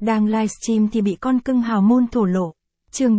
Đang livestream thì bị con cưng hào môn thổ lộ. Chương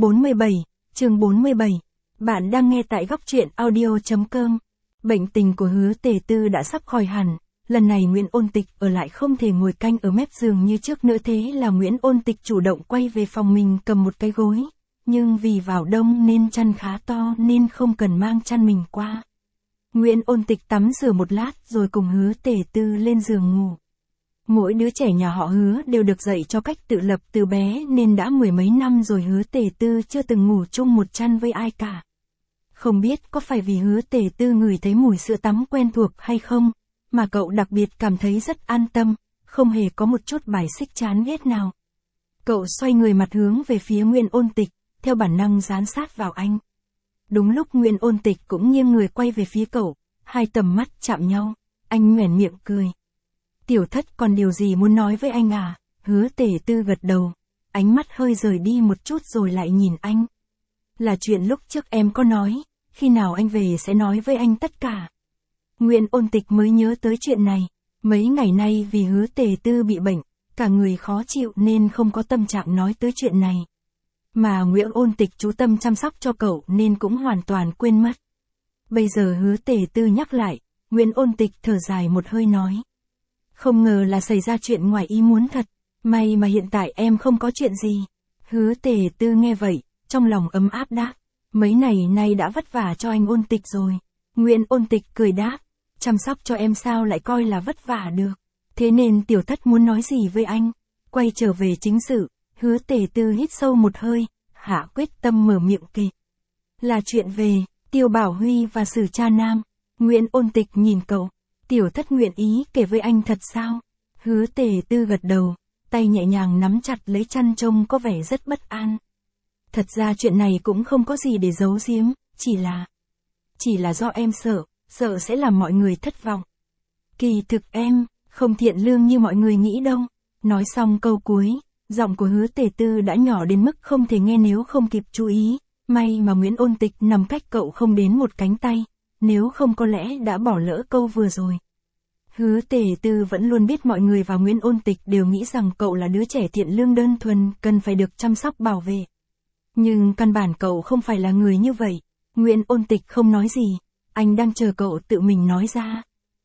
47. Bạn đang nghe tại góc truyện audio.com. Bệnh tình của Hứa Tề Tư đã sắp khỏi hẳn. Lần này Nguyễn Ôn Tịch ở lại không thể ngồi canh ở mép giường như trước nữa, thế là Nguyễn Ôn Tịch chủ động quay về phòng mình cầm một cái gối. Nhưng vì vào đông nên chăn khá to nên không cần mang chăn mình qua. Nguyễn Ôn Tịch tắm rửa một lát rồi cùng Hứa Tề Tư lên giường ngủ. Mỗi đứa trẻ nhà họ Hứa đều được dạy cho cách tự lập từ bé nên đã mười mấy năm rồi Hứa Tề Tư chưa từng ngủ chung một chăn với ai cả. Không biết có phải vì Hứa Tề Tư ngửi thấy mùi sữa tắm quen thuộc hay không, mà cậu đặc biệt cảm thấy rất an tâm, không hề có một chút bài xích chán ghét nào. Cậu xoay người mặt hướng về phía Nguyễn Ôn Tịch, theo bản năng dán sát vào anh. Đúng lúc Nguyễn Ôn Tịch cũng nghiêng người quay về phía cậu, hai tầm mắt chạm nhau, anh nhoẻn miệng cười. Tiểu Thất còn điều gì muốn nói với anh à? Hứa Tề Tư gật đầu, ánh mắt hơi rời đi một chút rồi lại nhìn anh. Là chuyện lúc trước em có nói, khi nào anh về sẽ nói với anh tất cả. Nguyễn Ôn Tịch mới nhớ tới chuyện này, mấy ngày nay vì Hứa Tề Tư bị bệnh, cả người khó chịu nên không có tâm trạng nói tới chuyện này. Mà Nguyễn Ôn Tịch chú tâm chăm sóc cho cậu nên cũng hoàn toàn quên mất. Bây giờ Hứa Tề Tư nhắc lại, Nguyễn Ôn Tịch thở dài một hơi nói. Không ngờ là xảy ra chuyện ngoài ý muốn thật, may mà hiện tại em không có chuyện gì. Hứa Tề Tư nghe vậy, trong lòng ấm áp đáp, mấy ngày nay đã vất vả cho anh Ôn Tịch rồi. Nguyễn Ôn Tịch cười đáp, chăm sóc cho em sao lại coi là vất vả được. Thế nên Tiểu Thất muốn nói gì với anh? Quay trở về chính sự, Hứa Tề Tư hít sâu một hơi, hạ quyết tâm mở miệng kể. Là chuyện về Tiêu Bảo Huy và Sử Cha Nam. Nguyễn Ôn Tịch nhìn cậu, Tiểu Thất nguyện ý kể với anh thật sao? Hứa Tề Tư gật đầu, tay nhẹ nhàng nắm chặt lấy chăn trông có vẻ rất bất an. Thật ra chuyện này cũng không có gì để giấu giếm, chỉ là do em sợ sẽ làm mọi người thất vọng. Kỳ thực em không thiện lương như mọi người nghĩ đâu. Nói xong câu cuối, giọng của Hứa Tề Tư đã nhỏ đến mức không thể nghe nếu không kịp chú ý. May mà Nguyễn Ôn Tịch nằm cách cậu không đến một cánh tay, nếu không có lẽ đã bỏ lỡ câu vừa rồi. Hứa Tề Tư vẫn luôn biết mọi người và Nguyễn Ôn Tịch đều nghĩ rằng cậu là đứa trẻ thiện lương đơn thuần, cần phải được chăm sóc bảo vệ. Nhưng căn bản cậu không phải là người như vậy. Nguyễn Ôn Tịch không nói gì, anh đang chờ cậu tự mình nói ra.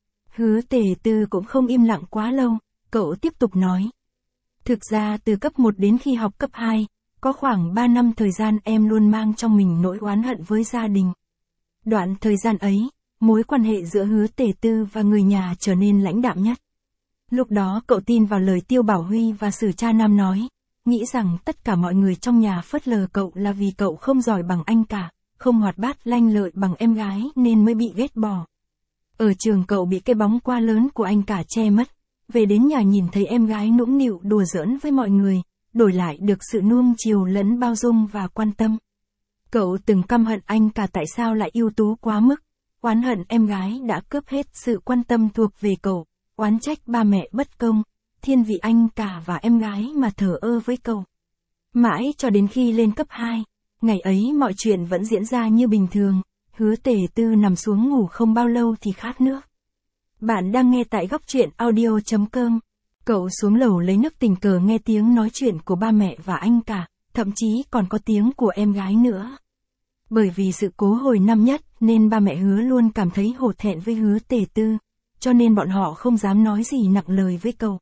Hứa Tề Tư cũng không im lặng quá lâu, cậu tiếp tục nói. Thực ra từ cấp 1 đến khi học cấp 2, có khoảng 3 năm thời gian em luôn mang trong mình nỗi oán hận với gia đình. Đoạn thời gian ấy, mối quan hệ giữa Hứa Tề Tư và người nhà trở nên lãnh đạm nhất. Lúc đó cậu tin vào lời Tiêu Bảo Huy và Sử Cha Nam nói, nghĩ rằng tất cả mọi người trong nhà phớt lờ cậu là vì cậu không giỏi bằng anh cả, không hoạt bát lanh lợi bằng em gái nên mới bị ghét bỏ. Ở trường cậu bị cái bóng quá lớn của anh cả che mất, về đến nhà nhìn thấy em gái nũng nịu đùa giỡn với mọi người, đổi lại được sự nuông chiều lẫn bao dung và quan tâm. Cậu từng căm hận anh cả tại sao lại ưu tú quá mức, oán hận em gái đã cướp hết sự quan tâm thuộc về cậu, oán trách ba mẹ bất công, thiên vị anh cả và em gái mà thờ ơ với cậu. Mãi cho đến khi lên cấp 2, ngày ấy mọi chuyện vẫn diễn ra như bình thường, Hứa Tề Tư nằm xuống ngủ không bao lâu thì khát nước. Bạn đang nghe tại góc truyện audio.com. Cậu xuống lầu lấy nước, tình cờ nghe tiếng nói chuyện của ba mẹ và anh cả, thậm chí còn có tiếng của em gái nữa. Bởi vì sự cố hồi năm nhất nên ba mẹ Hứa luôn cảm thấy hổ thẹn với Hứa Tề Tư, cho nên bọn họ không dám nói gì nặng lời với cậu.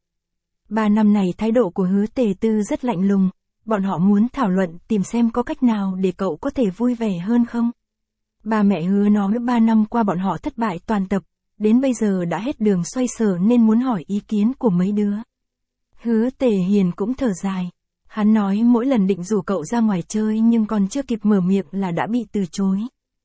3 năm này thái độ của Hứa Tề Tư rất lạnh lùng, bọn họ muốn thảo luận tìm xem có cách nào để cậu có thể vui vẻ hơn không. Ba mẹ Hứa nói 3 năm qua bọn họ thất bại toàn tập, đến bây giờ đã hết đường xoay sở nên muốn hỏi ý kiến của mấy đứa. Hứa Tề Hiền cũng thở dài. Hắn nói mỗi lần định rủ cậu ra ngoài chơi nhưng còn chưa kịp mở miệng là đã bị từ chối.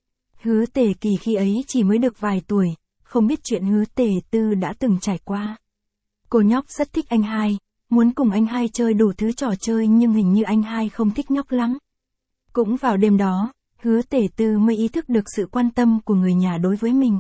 Hứa Tề Kỳ khi ấy chỉ mới được vài tuổi, không biết chuyện Hứa Tề Tư đã từng trải qua. Cô nhóc rất thích anh hai, muốn cùng anh hai chơi đủ thứ trò chơi nhưng hình như anh hai không thích nhóc lắm. Cũng vào đêm đó, Hứa Tề Tư mới ý thức được sự quan tâm của người nhà đối với mình.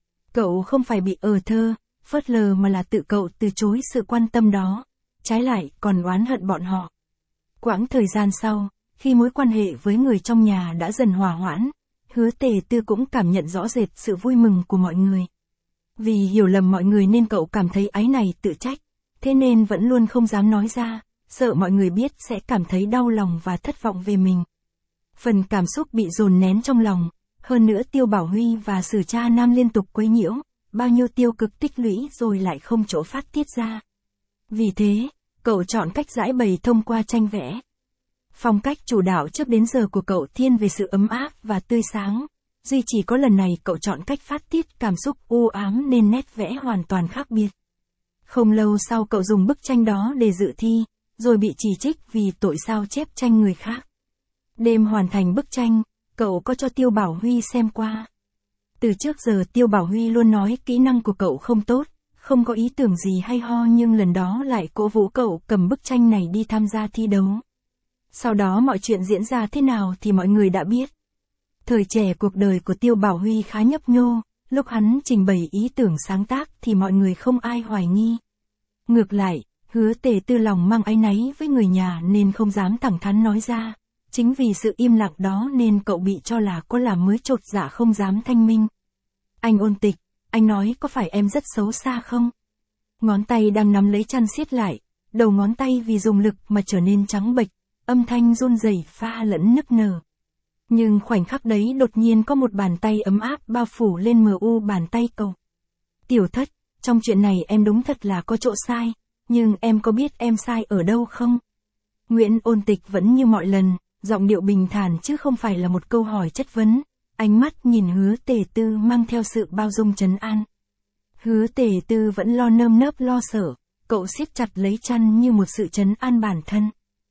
Cậu không phải bị thơ, phớt lờ mà là tự cậu từ chối sự quan tâm đó, trái lại còn oán hận bọn họ. Quãng thời gian sau, khi mối quan hệ với người trong nhà đã dần hòa hoãn, Hứa Tề Tư cũng cảm nhận rõ rệt sự vui mừng của mọi người. Vì hiểu lầm mọi người nên cậu cảm thấy áy này tự trách, thế nên vẫn luôn không dám nói ra, sợ mọi người biết sẽ cảm thấy đau lòng và thất vọng về mình. Phần cảm xúc bị dồn nén trong lòng, hơn nữa Tiêu Bảo Huy và Sử Cha Nam liên tục quấy nhiễu, bao nhiêu tiêu cực tích lũy rồi lại không chỗ phát tiết ra. Vì thế, cậu chọn cách giải bày thông qua tranh vẽ. Phong cách chủ đạo trước đến giờ của cậu thiên về sự ấm áp và tươi sáng, duy chỉ có lần này cậu chọn cách phát tiết cảm xúc u ám nên nét vẽ hoàn toàn khác biệt. Không lâu sau cậu dùng bức tranh đó để dự thi, rồi bị chỉ trích vì tội sao chép tranh người khác. Đêm hoàn thành bức tranh, cậu có cho Tiêu Bảo Huy xem qua. Từ trước giờ Tiêu Bảo Huy luôn nói kỹ năng của cậu không tốt, không có ý tưởng gì hay ho, nhưng lần đó lại cổ vũ cậu cầm bức tranh này đi tham gia thi đấu. Sau đó mọi chuyện diễn ra thế nào thì mọi người đã biết. Thời trẻ cuộc đời của Tiêu Bảo Huy khá nhấp nhô, lúc hắn trình bày ý tưởng sáng tác thì mọi người không ai hoài nghi. Ngược lại, Hứa Tề Tư lòng mang áy náy với người nhà nên không dám thẳng thắn nói ra. Chính vì sự im lặng đó nên cậu bị cho là có làm mới chột dạ không dám thanh minh. Anh Ôn Tịch, anh nói có phải em rất xấu xa không? Ngón tay đang nắm lấy chăn siết lại, đầu ngón tay vì dùng lực mà trở nên trắng bệch, âm thanh run rẩy pha lẫn nức nở. Nhưng khoảnh khắc đấy đột nhiên có một bàn tay ấm áp bao phủ lên mờ u bàn tay cậu. Tiểu Thất, trong chuyện này em đúng thật là có chỗ sai, nhưng em có biết em sai ở đâu không? Nguyễn Ôn Tịch vẫn như mọi lần, giọng điệu bình thản chứ không phải là một câu hỏi chất vấn, ánh mắt nhìn Hứa Tề Tư mang theo sự bao dung trấn an. Hứa Tề Tư vẫn lo nơm nớp lo sợ, cậu siết chặt lấy chăn như một sự trấn an bản thân.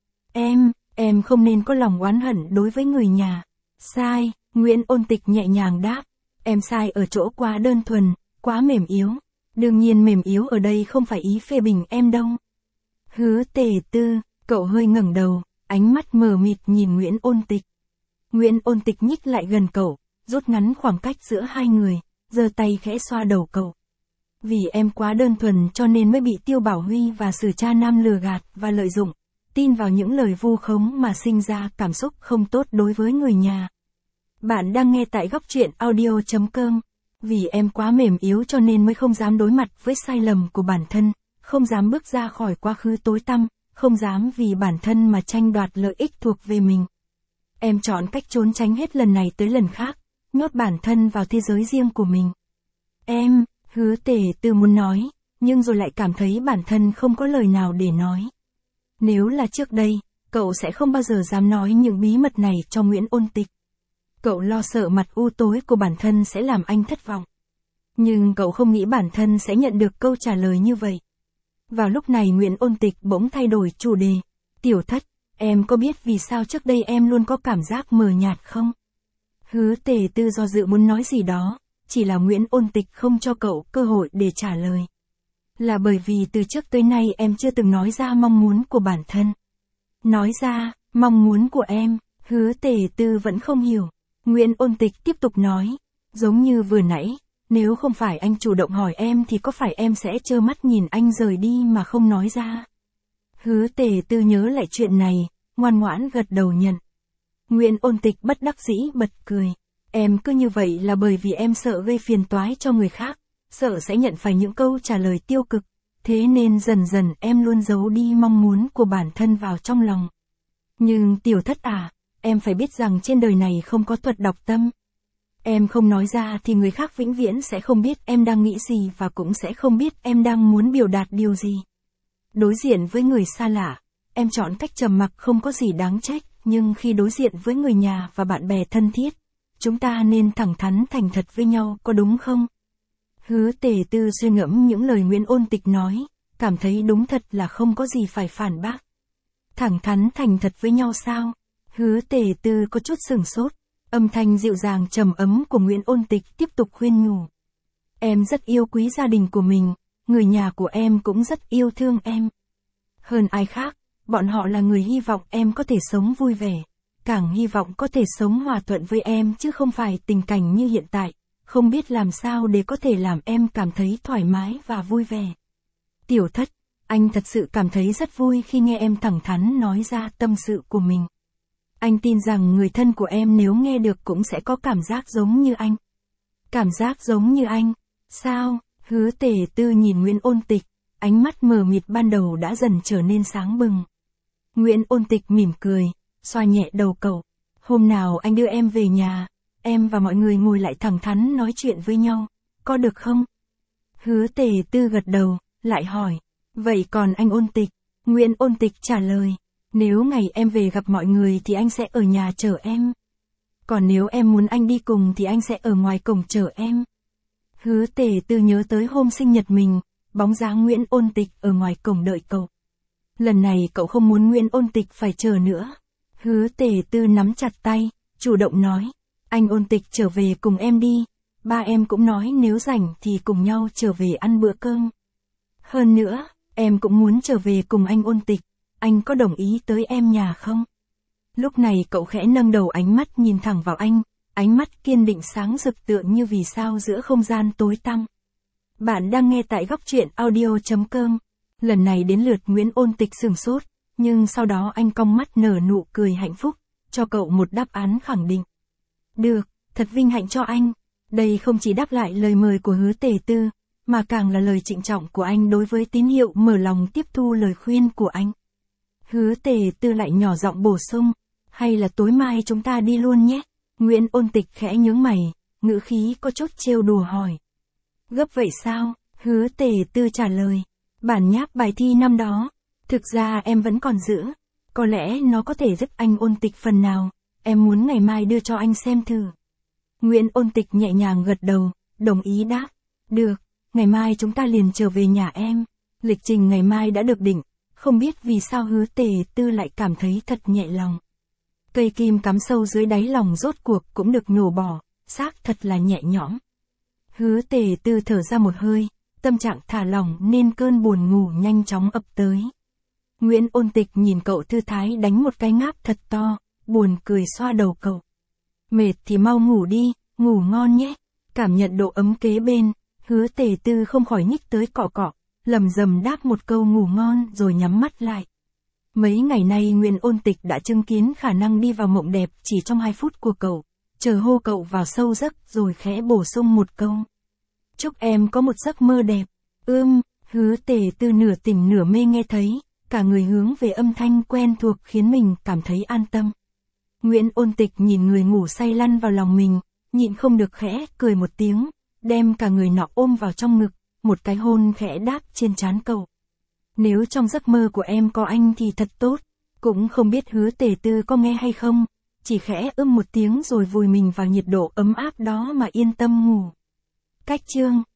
Em không nên có lòng oán hận đối với người nhà. Sai, Nguyễn Ôn Tịch nhẹ nhàng đáp, em sai ở chỗ quá đơn thuần, quá mềm yếu. Đương nhiên mềm yếu ở đây không phải ý phê bình em đâu. Hứa Tề Tư, cậu hơi ngẩng đầu, ánh mắt mờ mịt nhìn Nguyễn Ôn Tịch. Nguyễn Ôn Tịch nhích lại gần cậu, rút ngắn khoảng cách giữa hai người, giơ tay khẽ xoa đầu cậu. Vì em quá đơn thuần cho nên mới bị Tiêu Bảo Huy và Sử Cha Nam lừa gạt và lợi dụng, tin vào những lời vu khống mà sinh ra cảm xúc không tốt đối với người nhà. Bạn đang nghe tại góc truyện audio.com. Vì em quá mềm yếu cho nên mới không dám đối mặt với sai lầm của bản thân, không dám bước ra khỏi quá khứ tối tăm, không dám vì bản thân mà tranh đoạt lợi ích thuộc về mình. Em chọn cách trốn tránh hết lần này tới lần khác, nhốt bản thân vào thế giới riêng của mình. Hứa Tề Tư muốn nói, nhưng rồi lại cảm thấy bản thân không có lời nào để nói. Nếu là trước đây, cậu sẽ không bao giờ dám nói những bí mật này cho Nguyễn Ôn Tịch. Cậu lo sợ mặt u tối của bản thân sẽ làm anh thất vọng. Nhưng cậu không nghĩ bản thân sẽ nhận được câu trả lời như vậy. Vào lúc này Nguyễn Ôn Tịch bỗng thay đổi chủ đề. Tiểu Thất, em có biết vì sao trước đây em luôn có cảm giác mờ nhạt không? Hứa Tề Tư do dự muốn nói gì đó, chỉ là Nguyễn Ôn Tịch không cho cậu cơ hội để trả lời. Là bởi vì từ trước tới nay em chưa từng nói ra mong muốn của bản thân. Nói ra, mong muốn của em, Hứa Tề Tư vẫn không hiểu. Nguyễn Ôn Tịch tiếp tục nói, giống như vừa nãy, nếu không phải anh chủ động hỏi em thì có phải em sẽ trơ mắt nhìn anh rời đi mà không nói ra? Hứa Tề Tư nhớ lại chuyện này, ngoan ngoãn gật đầu nhận. Nguyễn Ôn Tịch bất đắc dĩ bật cười. Em cứ như vậy là bởi vì em sợ gây phiền toái cho người khác, sợ sẽ nhận phải những câu trả lời tiêu cực, thế nên dần dần em luôn giấu đi mong muốn của bản thân vào trong lòng. Nhưng Tiểu Thất à, em phải biết rằng trên đời này không có thuật đọc tâm. Em không nói ra thì người khác vĩnh viễn sẽ không biết em đang nghĩ gì và cũng sẽ không biết em đang muốn biểu đạt điều gì. Đối diện với người xa lạ, em chọn cách trầm mặc không có gì đáng trách, nhưng khi đối diện với người nhà và bạn bè thân thiết, chúng ta nên thẳng thắn thành thật với nhau, có đúng không? Hứa Tề Tư suy ngẫm những lời Nguyễn Ôn Tịch nói, cảm thấy đúng thật là không có gì phải phản bác. Thẳng thắn thành thật với nhau sao? Hứa Tề Tư có chút sửng sốt, âm thanh dịu dàng trầm ấm của Nguyễn Ôn Tịch tiếp tục khuyên nhủ. Em rất yêu quý gia đình của mình, người nhà của em cũng rất yêu thương em. Hơn ai khác, bọn họ là người hy vọng em có thể sống vui vẻ, càng hy vọng có thể sống hòa thuận với em chứ không phải tình cảnh như hiện tại, không biết làm sao để có thể làm em cảm thấy thoải mái và vui vẻ. Tiểu Thất, anh thật sự cảm thấy rất vui khi nghe em thẳng thắn nói ra tâm sự của mình. Anh tin rằng người thân của em nếu nghe được cũng sẽ có cảm giác giống như anh. Cảm giác giống như anh? Sao? Hứa Tề Tư nhìn Nguyễn Ôn Tịch, ánh mắt mờ mịt ban đầu đã dần trở nên sáng bừng. Nguyễn Ôn Tịch mỉm cười, xoa nhẹ đầu cậu. Hôm nào anh đưa em về nhà, em và mọi người ngồi lại thẳng thắn nói chuyện với nhau, có được không? Hứa Tề Tư gật đầu, lại hỏi. Vậy còn anh Ôn Tịch? Nguyễn Ôn Tịch trả lời. Nếu ngày em về gặp mọi người thì anh sẽ ở nhà chờ em. Còn nếu em muốn anh đi cùng thì anh sẽ ở ngoài cổng chờ em. Hứa Tề Tư nhớ tới hôm sinh nhật mình, bóng dáng Nguyễn Ôn Tịch ở ngoài cổng đợi cậu. Lần này cậu không muốn Nguyễn Ôn Tịch phải chờ nữa. Hứa Tề Tư nắm chặt tay, chủ động nói. Anh Ôn Tịch trở về cùng em đi. Ba em cũng nói nếu rảnh thì cùng nhau trở về ăn bữa cơm. Hơn nữa, em cũng muốn trở về cùng anh Ôn Tịch. Anh có đồng ý tới em nhà không? Lúc này cậu khẽ nâng đầu, ánh mắt nhìn thẳng vào anh, ánh mắt kiên định sáng rực tựa như vì sao giữa không gian tối tăm. Bạn đang nghe tại góc truyện audio.com. Lần này đến lượt Nguyễn Ôn Tịch sửng sốt, nhưng sau đó anh cong mắt nở nụ cười hạnh phúc, cho cậu một đáp án khẳng định. Được, thật vinh hạnh cho anh. Đây không chỉ đáp lại lời mời của Hứa Tề Tư, mà càng là lời trịnh trọng của anh đối với tín hiệu mở lòng tiếp thu lời khuyên của anh. Hứa Tề Tư lại nhỏ giọng bổ sung, hay là tối mai chúng ta đi luôn nhé. Nguyễn Ôn Tịch khẽ nhướng mày, ngữ khí có chút trêu đùa hỏi. Gấp vậy sao? Hứa Tề Tư trả lời. Bản nháp bài thi năm đó, thực ra em vẫn còn giữ. Có lẽ nó có thể giúp anh Ôn Tịch phần nào, em muốn ngày mai đưa cho anh xem thử. Nguyễn Ôn Tịch nhẹ nhàng gật đầu, đồng ý đáp. Được, ngày mai chúng ta liền trở về nhà em. Lịch trình ngày mai đã được định, không biết vì sao Hứa Tề Tư lại cảm thấy thật nhẹ lòng. Cây kim cắm sâu dưới đáy lòng rốt cuộc cũng được nhổ bỏ, xác thật là nhẹ nhõm. Hứa Tề Tư thở ra một hơi, tâm trạng thả lỏng nên cơn buồn ngủ nhanh chóng ập tới. Nguyễn Ôn Tịch nhìn cậu thư thái đánh một cái ngáp thật to, buồn cười xoa đầu cậu. Mệt thì mau ngủ đi, ngủ ngon nhé. Cảm nhận độ ấm kế bên, Hứa Tề Tư không khỏi nhích tới cọ cọ, lầm rầm đáp một câu ngủ ngon rồi nhắm mắt lại. Mấy ngày nay Nguyễn Ôn Tịch đã chứng kiến khả năng đi vào mộng đẹp chỉ trong 2 phút của cậu, chờ hô cậu vào sâu giấc rồi khẽ bổ sung một câu. Chúc em có một giấc mơ đẹp. Hứa Tề Tư nửa tỉnh nửa mê nghe thấy, cả người hướng về âm thanh quen thuộc khiến mình cảm thấy an tâm. Nguyễn Ôn Tịch nhìn người ngủ say lăn vào lòng mình, nhịn không được khẽ cười một tiếng, đem cả người nọ ôm vào trong ngực, một cái hôn khẽ đáp trên trán cậu. Nếu trong giấc mơ của em có anh thì thật tốt, cũng không biết Hứa Tề Tư có nghe hay không, chỉ khẽ một tiếng rồi vùi mình vào nhiệt độ ấm áp đó mà yên tâm ngủ. Cách chương